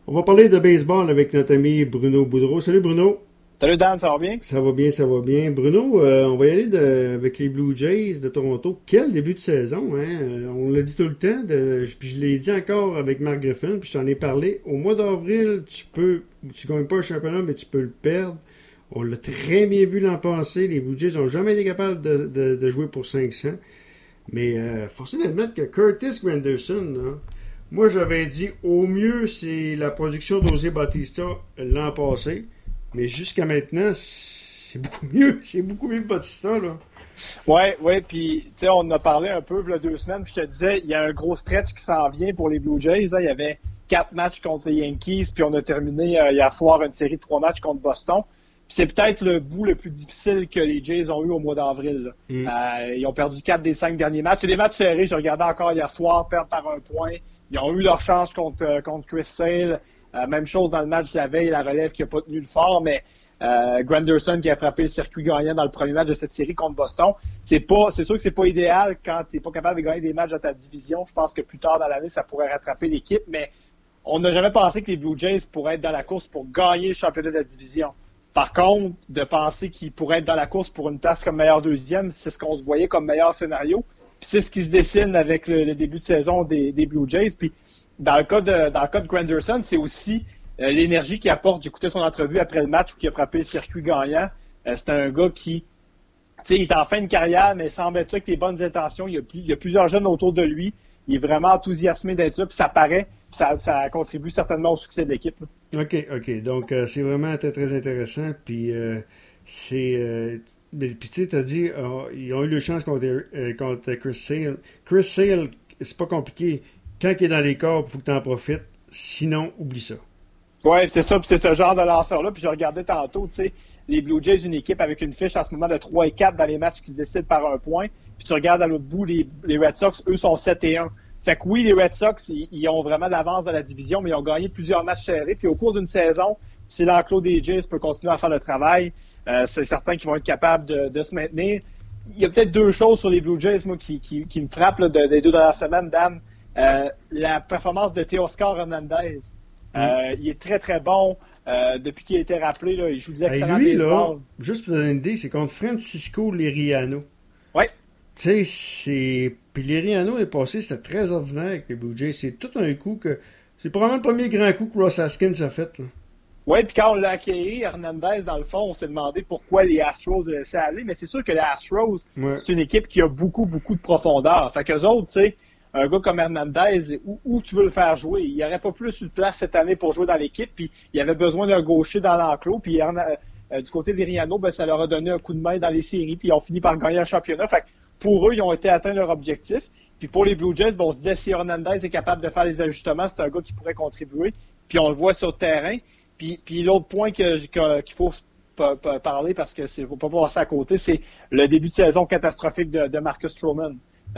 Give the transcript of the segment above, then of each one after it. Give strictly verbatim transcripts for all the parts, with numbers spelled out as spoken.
On va parler de baseball avec notre ami Bruno Boudreau. Salut Bruno. Salut Dan, ça va bien? Ça va bien, ça va bien. Bruno, euh, on va y aller de, avec les Blue Jays de Toronto. Quel début de saison, hein? Euh, on l'a dit tout le temps, de, puis je l'ai dit encore avec Mark Griffin, puis je t'en ai parlé. Au mois d'avril, tu peux, tu gagnes pas un championnat, mais tu peux le perdre. On l'a très bien vu l'an passé. Les Blue Jays n'ont jamais été capables de, de, de jouer pour cinq cents. Mais euh, forcé d'admettre que Curtis Granderson, là, moi j'avais dit au mieux c'est la production d'José Bautista l'an passé. Mais jusqu'à maintenant, c'est beaucoup mieux. C'est beaucoup mieux que Bautista, là. Ouais, ouais, puis tu sais, on en a parlé un peu il y a deux semaines, puis je te disais, il y a un gros stretch qui s'en vient pour les Blue Jays. Là. Il y avait quatre matchs contre les Yankees, puis on a terminé euh, hier soir une série de trois matchs contre Boston. Puis c'est peut-être le bout le plus difficile que les Jays ont eu au mois d'avril. Mm. Euh, ils ont perdu quatre des cinq derniers matchs. C'est des matchs serrés, je regardais encore hier soir, perdre par un point. Ils ont eu leur chance contre, euh, contre Chris Sale. Euh, même chose dans le match de la veille, la relève qui n'a pas tenu le fort, mais euh, Granderson qui a frappé le circuit gagnant dans le premier match de cette série contre Boston. C'est pas, c'est sûr que c'est pas idéal quand tu n'es pas capable de gagner des matchs dans ta division. Je pense que plus tard dans l'année, ça pourrait rattraper l'équipe, mais on n'a jamais pensé que les Blue Jays pourraient être dans la course pour gagner le championnat de la division. Par contre, de penser qu'ils pourraient être dans la course pour une place comme meilleur deuxième, c'est ce qu'on se voyait comme meilleur scénario. Puis c'est ce qui se dessine avec le, le début de saison des, des Blue Jays. Puis dans le cas de, dans le cas de Granderson, c'est aussi euh, l'énergie qu'il apporte. J'écoutais son entrevue après le match où il a frappé le circuit gagnant. Euh, c'est un gars qui, tu sais, il est en fin de carrière, mais semble être là avec les bonnes intentions. Il y a, plus, il y a plusieurs jeunes autour de lui. Il est vraiment enthousiasmé d'être là, puis ça paraît, puis ça, ça contribue certainement au succès de l'équipe. Là. OK, OK. Donc, euh, c'est vraiment très, très intéressant. Puis, euh, c'est... Euh, mais, puis, tu sais, tu as dit, euh, ils ont eu le chance contre, euh, contre Chris Sale. Chris Sale, c'est pas compliqué. Quand il est dans les corps, il faut que tu en profites. Sinon, oublie ça. Oui, c'est ça. Puis c'est ce genre de lanceur-là. Puis je regardais tantôt, tu sais, les Blue Jays, une équipe avec une fiche en ce moment de trois et quatre dans les matchs qui se décident par un point. Puis tu regardes à l'autre bout, les, les Red Sox, eux, sont sept et un. Fait que oui, les Red Sox, ils, ils ont vraiment d'avance dans la division, mais ils ont gagné plusieurs matchs serrés. Puis au cours d'une saison, si l'enclos des Jays peut continuer à faire le travail, euh, c'est certain qu'ils vont être capables de, de se maintenir. Il y a peut-être deux choses sur les Blue Jays, moi, qui, qui, qui me frappent là, de, des deux dernières semaines, Dan. Euh, la performance de Teoscar Hernandez. Euh, mm. Il est très, très bon. Euh, depuis qu'il a été rappelé, là, il joue de l'excellent hey, lui, baseball. Là, juste pour donner une idée, c'est contre Francisco Liriano. Oui. Tu sais, c'est... Puis Liriano est passé, c'était très ordinaire avec les Blue Jays. C'est tout un coup que... C'est probablement le premier grand coup que Ross Haskins a fait, là. Oui, puis quand on l'a accueilli, Hernandez, dans le fond, on s'est demandé pourquoi les Astros le laissaient aller, mais c'est sûr que les Astros, ouais. C'est une équipe qui a beaucoup, beaucoup de profondeur. Fait qu'eux autres, tu sais, un gars comme Hernandez, où, où tu veux le faire jouer? Il n'y aurait pas plus eu de place cette année pour jouer dans l'équipe, puis il avait besoin d'un gaucher dans l'enclos, puis euh, du côté des Riano, ben, ça leur a donné un coup de main dans les séries, puis ils ont fini par gagner un championnat. Fait que pour eux, ils ont été atteints leur objectif. Puis pour les Blue Jays, ben, on se disait si Hernandez est capable de faire les ajustements, c'est un gars qui pourrait contribuer, puis on le voit sur le terrain. Puis, puis l'autre point que, que, qu'il faut p- p- parler, parce que c'est faut pas passer à côté, c'est le début de saison catastrophique de, de Marcus Stroman.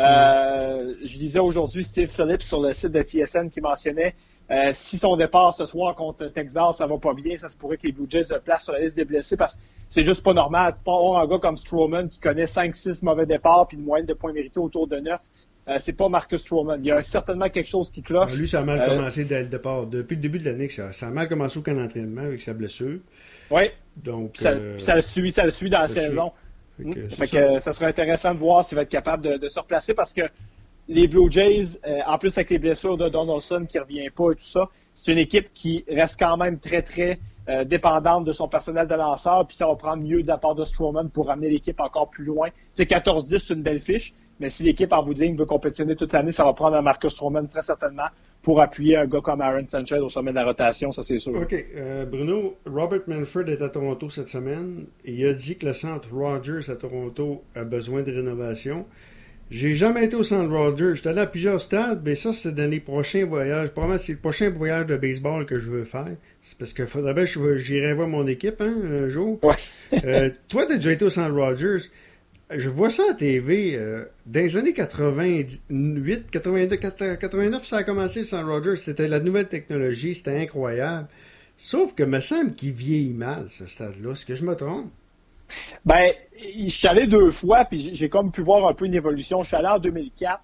Euh, je lisais aujourd'hui Steve Phillips sur le site de T S N qui mentionnait euh, si son départ ce soir contre Texas, ça va pas bien, ça se pourrait que les Blue Jays le placent sur la liste des blessés parce que c'est juste pas normal. Pas avoir un gars comme Stroman qui connaît cinq six mauvais départs puis une moyenne de points mérités autour de neuf. Euh, c'est pas Marcus Stroman. Il y a certainement quelque chose qui cloche. Ah, lui, ça a mal euh, commencé dès le départ. Depuis le début de l'année, ça, ça a mal commencé au camp d'entraînement avec sa blessure. Oui. Donc, ça, euh, ça le suit, ça le suit dans la saison. Fait que, mmh. fait que ça serait intéressant de voir s'il va être capable de, de se replacer parce que les Blue Jays, euh, en plus avec les blessures de Donaldson qui revient pas et tout ça, c'est une équipe qui reste quand même très, très euh, dépendante de son personnel de lanceur, puis ça va prendre mieux de la part de Stroman pour amener l'équipe encore plus loin. Tu sais, quatorze dix, c'est une belle fiche, mais si l'équipe en bout de ligne veut compétitionner toute l'année, ça va prendre un Marcus Stroman très certainement pour appuyer un gars comme Aaron Sanchez au sommet de la rotation, ça c'est sûr. OK. Euh, Bruno, Robert Manfred est à Toronto cette semaine et il a dit que le centre Rogers à Toronto a besoin de rénovation. J'ai jamais été au centre Rogers. J'étais allé à plusieurs stades, mais ça, c'est dans les prochains voyages. Probablement, c'est le prochain voyage de baseball que je veux faire. C'est parce qu'il faudrait bien que j'irai voir mon équipe, hein, un jour. Ouais. euh, toi, t'as déjà été au centre Rogers. Je vois ça à T V. Euh, dans les années quatre-vingt-huit, quatre-vingt-deux, quatre-vingt-neuf, ça a commencé le centre Rogers. C'était la nouvelle technologie. C'était incroyable. Sauf que me semble qu'il vieillit mal, ce stade-là. Est-ce que je me trompe? Ben, je suis allé deux fois, puis j'ai comme pu voir un peu une évolution. Je suis allé en deux mille quatre.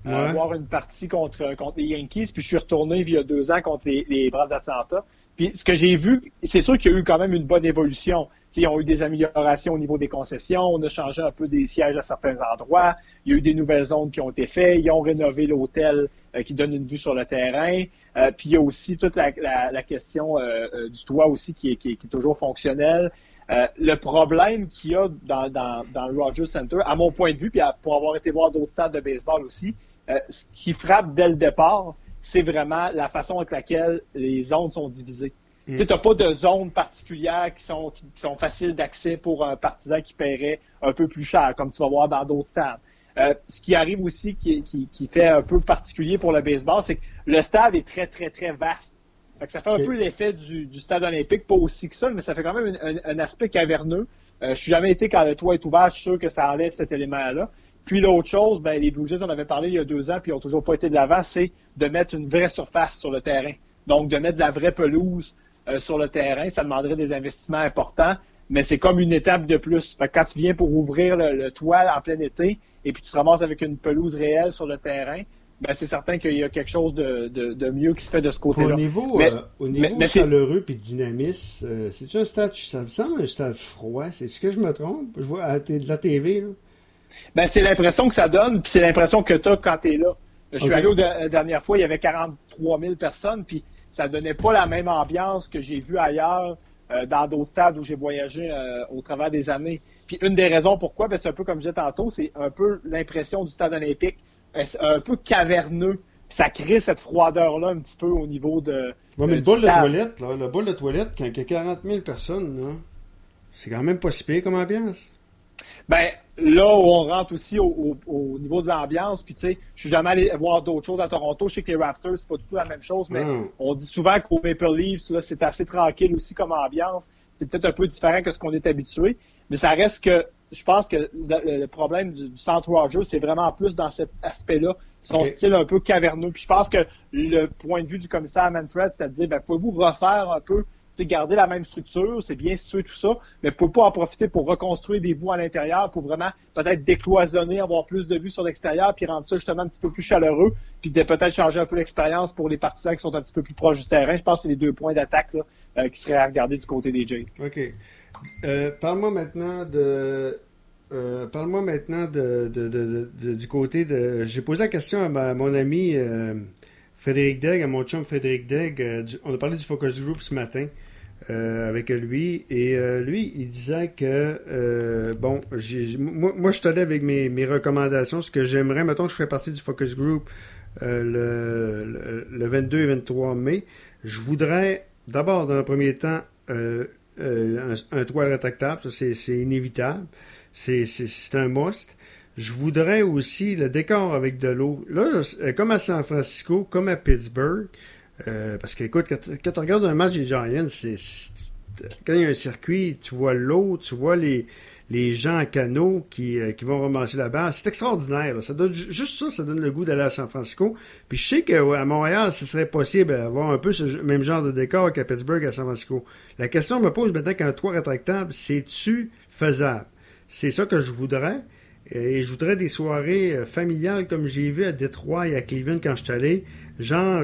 ouais. euh, voir une partie contre, contre les Yankees, puis je suis retourné il y a deux ans contre les, les Braves d'Atlanta. Puis ce que j'ai vu, c'est sûr qu'il y a eu quand même une bonne évolution. T'sais, ils ont eu des améliorations au niveau des concessions, on a changé un peu des sièges à certains endroits, il y a eu des nouvelles zones qui ont été faites, ils ont rénové l'hôtel euh, qui donne une vue sur le terrain, euh, puis il y a aussi toute la, la, la question euh, euh, du toit aussi qui est, qui est, qui est toujours fonctionnel. Euh, le problème qu'il y a dans, dans, dans le Rogers Center, à mon point de vue, puis à, pour avoir été voir d'autres stades de baseball aussi, euh, ce qui frappe dès le départ, c'est vraiment la façon avec laquelle les zones sont divisées. Mm. Tu n'as pas de zones particulières qui sont, qui, qui sont faciles d'accès pour un partisan qui paierait un peu plus cher, comme tu vas voir dans d'autres stades. Euh, ce qui arrive aussi, qui, qui, qui fait un peu particulier pour le baseball, c'est que le stade est très, très, très vaste. Fait que ça fait okay. un peu l'effet du, du stade olympique, pas aussi que ça, mais ça fait quand même un, un, un aspect caverneux. Euh, je suis jamais été quand le toit est ouvert, je suis sûr que ça enlève cet élément-là. Puis l'autre chose, ben les Blue Jays, on avait parlé il y a deux ans, puis ils n'ont toujours pas été de l'avant, c'est de mettre une vraie surface sur le terrain. Donc, de mettre de la vraie pelouse euh, sur le terrain, ça demanderait des investissements importants, mais c'est comme une étape de plus. Fait que quand tu viens pour ouvrir le, le toit en plein été, et puis tu te ramasses avec une pelouse réelle sur le terrain, ben c'est certain qu'il y a quelque chose de, de, de mieux qui se fait de ce côté-là. Au niveau, mais, euh, au niveau mais, mais chaleureux et dynamisme, euh, c'est-tu un stade, ça me semble un stade froid, c'est ce que je me trompe? Je vois à de la T V, là. Ben, c'est l'impression que ça donne, puis c'est l'impression que tu as quand tu es là. Je suis okay. allé au de, la dernière fois, il y avait quarante-trois mille personnes, puis ça donnait pas la même ambiance que j'ai vue ailleurs euh, dans d'autres stades où j'ai voyagé euh, au travers des années. Puis une des raisons pourquoi, ben, c'est un peu comme je disais tantôt, c'est un peu l'impression du stade olympique, un peu caverneux. Puis ça crée cette froideur-là un petit peu au niveau de. Ouais, mais euh, le bol de toilette, là, le bol de toilette, quand il y a quarante mille personnes, là, c'est quand même pas si pire comme ambiance. Ben, là où on rentre aussi au, au, au niveau de l'ambiance, puis tu sais, je suis jamais allé voir d'autres choses à Toronto. Je sais que les Raptors, c'est pas du tout la même chose, mais mmh. on dit souvent qu'au Maple Leafs, là, c'est assez tranquille aussi comme ambiance. C'est peut-être un peu différent que ce qu'on est habitué, mais ça reste que je pense que le, le problème du, du Centre Rogers, c'est vraiment plus dans cet aspect-là, son okay. style un peu caverneux. Puis je pense que le point de vue du commissaire Manfred, c'est à dire, ben, pouvez-vous refaire un peu, garder la même structure, c'est bien situé tout ça, mais pouvez pas en profiter pour reconstruire des bouts à l'intérieur, pour vraiment peut-être décloisonner, avoir plus de vues sur l'extérieur, puis rendre ça justement un petit peu plus chaleureux, puis de peut-être changer un peu l'expérience pour les partisans qui sont un petit peu plus proches du terrain. Je pense que c'est les deux points d'attaque là, euh, qui seraient à regarder du côté des Jays. OK. Euh, parle-moi maintenant de euh, parle-moi maintenant de, de, de, de, de du côté de. J'ai posé la question à, ma, à mon ami euh, Frédéric Degg, à mon chum Frédéric Degg. Euh, du, on a parlé du Focus Group ce matin euh, avec lui, et euh, lui, il disait que euh, bon, j'ai, moi, moi je suis allé avec mes, mes recommandations, ce que j'aimerais, mettons que je ferais partie du Focus Group euh, le, le, le vingt-deux et vingt-trois mai. Je voudrais d'abord, dans un premier temps, euh, euh, un, un toit rétractable, ça c'est, c'est inévitable. C'est, c'est, c'est un must. Je voudrais aussi le décor avec de l'eau. Là, comme à San Francisco, comme à Pittsburgh, euh, parce que, écoute, quand, quand tu regardes un match des Giants, c'est, c'est, quand il y a un circuit, tu vois l'eau, tu vois les, les gens en canot qui, euh, qui vont ramasser la balle. C'est extraordinaire. Là. Ça donne, juste ça, ça donne le goût d'aller à San Francisco. Puis je sais qu'à Montréal, ce serait possible d'avoir un peu ce même genre de décor qu'à Pittsburgh, à San Francisco. La question me pose maintenant qu'un toit rétractable, c'est-tu faisable? C'est ça que je voudrais. Et je voudrais des soirées familiales comme j'ai vu à Détroit et à Cleveland quand je suis allé. Genre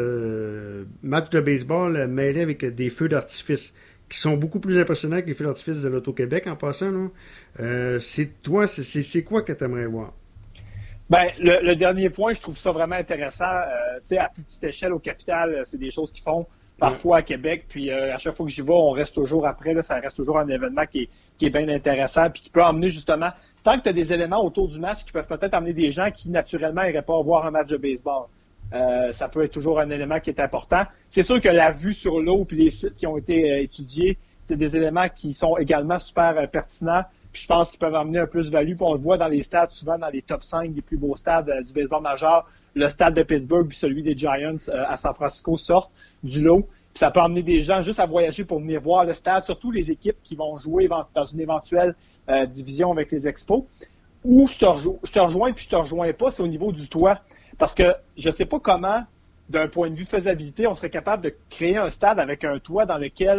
euh, match de baseball mêlé avec des feux d'artifice qui sont beaucoup plus impressionnants que les feux d'artifice de l'Auto-Québec en passant. Là. Euh, c'est toi, c'est, c'est, c'est quoi que tu aimerais voir? Ben, le, le dernier point, je trouve ça vraiment intéressant. Euh, tu sais, à plus petite échelle au capital, c'est des choses qui font parfois à Québec, puis euh, à chaque fois que j'y vais, on reste toujours après, là, ça reste toujours un événement qui est, qui est bien intéressant, puis qui peut emmener justement, tant que tu as des éléments autour du match qui peuvent peut-être amener des gens qui naturellement n'iraient pas voir un match de baseball. Euh, ça peut être toujours un élément qui est important. C'est sûr que la vue sur l'eau puis les sites qui ont été euh, étudiés, c'est des éléments qui sont également super euh, pertinents, puis je pense qu'ils peuvent amener un plus-value, puis on le voit dans les stades, souvent dans les top cinq des plus beaux stades euh, du baseball majeur, le stade de Pittsburgh puis celui des Giants euh, à San Francisco sortent du lot. Puis ça peut emmener des gens juste à voyager pour venir voir le stade, surtout les équipes qui vont jouer dans une éventuelle euh, division avec les Expos. Où je te, rejo- je te rejoins puis je te rejoins pas, c'est au niveau du toit. Parce que je sais pas comment, d'un point de vue faisabilité, on serait capable de créer un stade avec un toit dans lequel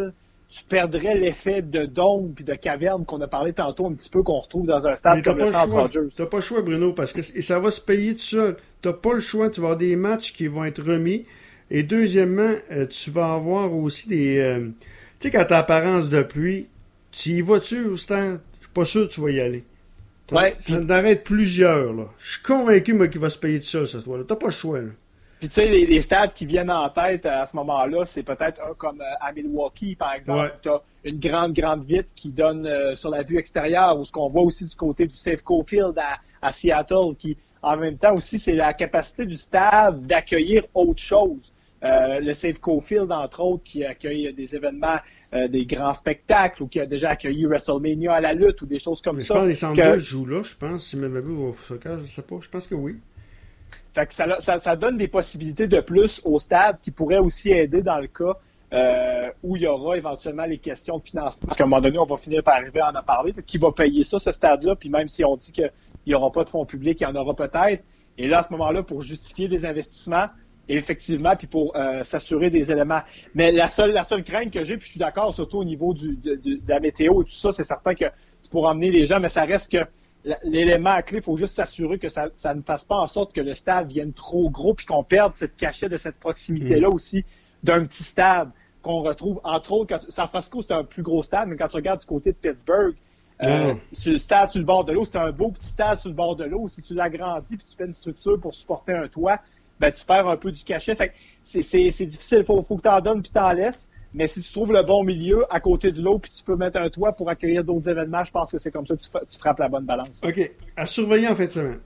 tu perdrais l'effet de dôme puis de caverne qu'on a parlé tantôt un petit peu, qu'on retrouve dans un stade comme le Centre Rogers. T'as pas le choix, Bruno, parce que et ça va se payer tout seul. T'as pas le choix, tu vas avoir des matchs qui vont être remis. Et deuxièmement, euh, tu vas avoir aussi des... Euh, tu sais, quand t'as apparence de pluie, tu y vas-tu au stade? Je suis pas sûr que tu vas y aller. Ouais, ça en arrête plusieurs, là. Je suis convaincu, moi, qu'il va se payer tout seul, cette fois-là. T'as pas le choix, là. Puis tu sais, les, les stades qui viennent en tête à ce moment-là, c'est peut-être un comme euh, à Milwaukee, par exemple. Ouais. Tu as une grande, grande vitre qui donne euh, sur la vue extérieure, ou ce qu'on voit aussi du côté du Safeco Field à, à Seattle, qui, en même temps aussi, c'est la capacité du stade d'accueillir autre chose. Euh, le Safeco Field, entre autres, qui accueille des événements, euh, des grands spectacles, ou qui a déjà accueilli WrestleMania à la lutte, ou des choses comme Mais ça. Je pense que les Sanders jouent là, je pense, si mes vu au soccer, je sais pas, je pense que oui. Fait que ça, ça, ça donne des possibilités de plus au stade qui pourraient aussi aider dans le cas euh, où il y aura éventuellement les questions de financement. Parce qu'à un moment donné, on va finir par arriver à en parler. Qui va payer ça, ce stade-là? Puis même si on dit qu'il n'y aura pas de fonds publics, il y en aura peut-être. Et là, à ce moment-là, pour justifier des investissements, effectivement, puis pour euh, s'assurer des éléments. Mais la seule, la seule crainte que j'ai, puis je suis d'accord, surtout au niveau du, de, de, de la météo et tout ça, c'est certain que c'est pour emmener les gens, mais ça reste que l'élément à clé, il faut juste s'assurer que ça, ça ne fasse pas en sorte que le stade vienne trop gros puis qu'on perde cette cachette de cette proximité-là mmh. aussi d'un petit stade qu'on retrouve, entre autres, quand, San Francisco, c'est un plus gros stade, mais quand tu regardes du côté de Pittsburgh, euh, mmh. sur le stade sur le bord de l'eau, c'est un beau petit stade sur le bord de l'eau. Si tu l'agrandis puis tu fais une structure pour supporter un toit, ben tu perds un peu du cachet. Fait que c'est, c'est, c'est difficile, il faut, faut que tu en donnes puis tu en laisses. Mais si tu trouves le bon milieu à côté de l'eau puis tu peux mettre un toit pour accueillir d'autres événements, je pense que c'est comme ça que tu, tu frappes la bonne balance. OK. À surveiller en fin de semaine.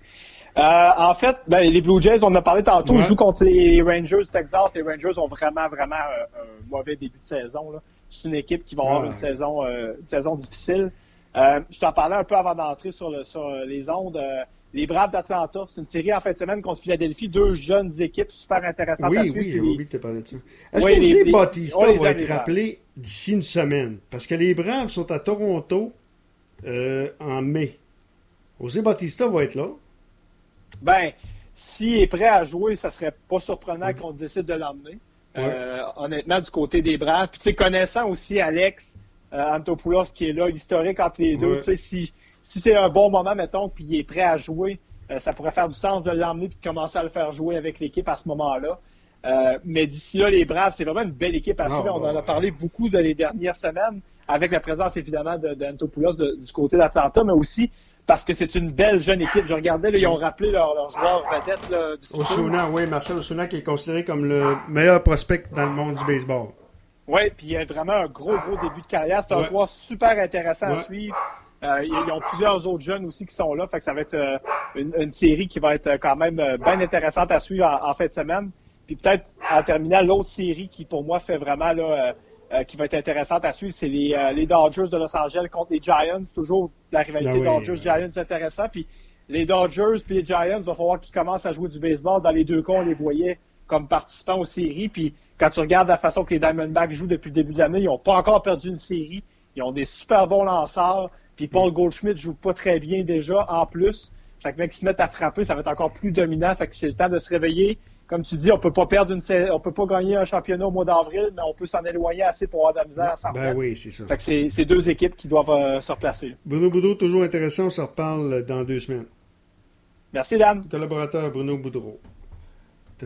Euh, en fait, ben, les Blue Jays, on en a parlé tantôt, ouais. Ils jouent contre les Rangers du Texas. Les Rangers ont vraiment, vraiment euh, un mauvais début de saison. Là. C'est une équipe qui va avoir ouais. une saison euh, une saison difficile. Euh, je t'en parlais un peu avant d'entrer sur, le, sur les ondes. Euh, Les Braves d'Atlanta, c'est une série en fin de semaine contre Philadelphie, deux jeunes équipes super intéressantes oui, à suivre. Oui, oui, oui, tu t'as parlé de ça. Est-ce oui, que les, les, Bautista les, va être rappelé d'ici une semaine? Parce que les Braves sont à Toronto euh, en mai. José Bautista va être là. Ben, s'il est prêt à jouer, ça serait pas surprenant qu'on décide de l'emmener. Ouais. Euh, honnêtement, du côté des Braves. Puis, tu sais, connaissant aussi Alex euh, Antopoulos qui est là, l'historique entre les deux, ouais. tu sais, si... Si c'est un bon moment, mettons, puis il est prêt à jouer, euh, ça pourrait faire du sens de l'emmener et de commencer à le faire jouer avec l'équipe à ce moment-là. Euh, mais d'ici là, les Braves, c'est vraiment une belle équipe à suivre. Oh, On en a parlé beaucoup dans les dernières semaines, avec la présence évidemment de, de Antopoulos de, du côté d'Atlanta, mais aussi parce que c'est une belle jeune équipe. Je regardais, là, ils ont rappelé leur, leur joueur vedette là, du futur. Osuna, oui, Marcel Osuna qui est considéré comme le meilleur prospect dans le monde du baseball. Oui, puis il a vraiment un gros, gros début de carrière. C'est un ouais. joueur super intéressant ouais. à suivre. Euh, ils ont plusieurs autres jeunes aussi qui sont là, fait que ça va être euh, une, une série qui va être quand même euh, bien intéressante à suivre en, en fin de semaine. Puis peut-être en terminant, l'autre série qui pour moi fait vraiment là, euh, euh, qui va être intéressante à suivre, c'est les, euh, les Dodgers de Los Angeles contre les Giants. Toujours la rivalité ah oui, Dodgers-Giants oui. intéressant. Puis les Dodgers puis les Giants, il va falloir qu'ils commencent à jouer du baseball. Dans les deux cas, on les voyait comme participants aux séries. Puis quand tu regardes la façon que les Diamondbacks jouent depuis le début de l'année, ils n'ont pas encore perdu une série. Ils ont des super bons lanceurs. Puis Paul Goldschmidt joue pas très bien déjà, en plus. Fait que mec, qui se mettent à frapper, ça va être encore plus dominant. Fait que c'est le temps de se réveiller. Comme tu dis, on peut pas perdre une on peut pas gagner un championnat au mois d'avril, mais on peut s'en éloigner assez pour avoir de la misère à s'en Ben oui, c'est ça. Fait que c'est, c'est deux équipes qui doivent euh, se replacer. Bruno Boudreau, toujours intéressant. On se reparle dans deux semaines. Merci, Dan. Collaborateur Bruno Boudreau.